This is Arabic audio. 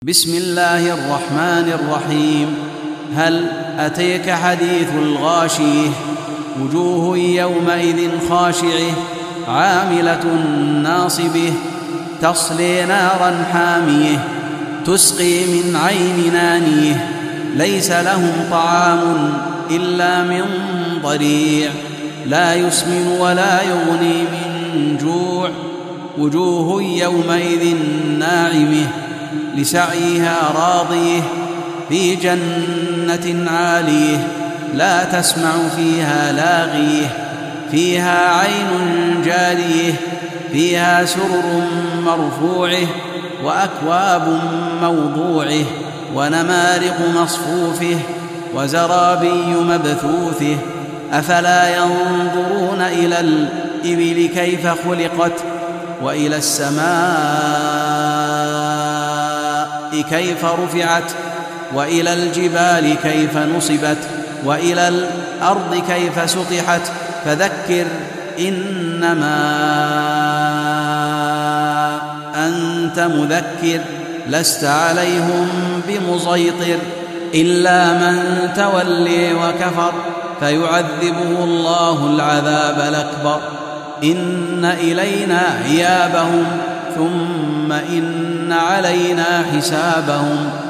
بسم الله الرحمن الرحيم. هل أتيك حديث الغاشية؟ وجوه يومئذ خاشعة عاملة ناصبة تصلي نارا حامية تسقي من عين آنية ليس لهم طعام إلا من ضريع لا يسمن ولا يغني من جوع. وجوه يومئذ ناعمة لسعيها راضية في جنة عالية لا تسمع فيها لاغية فيها عين جارية فيها سرر مرفوعة وأكواب موضوعة ونمارق مصفوفة وزرابي مبثوثة. أفلا ينظرون إلى الإبل كيف خلقت وإلى السماء كيف رفعت وإلى الجبال كيف نصبت وإلى الأرض كيف سطحت فذكر إنما أنت مذكر لست عليهم بمسيطر إلا من تولي وكفر فيعذبه الله العذاب الأكبر. إن إلينا إيابهم ثم إن علينا حسابهم.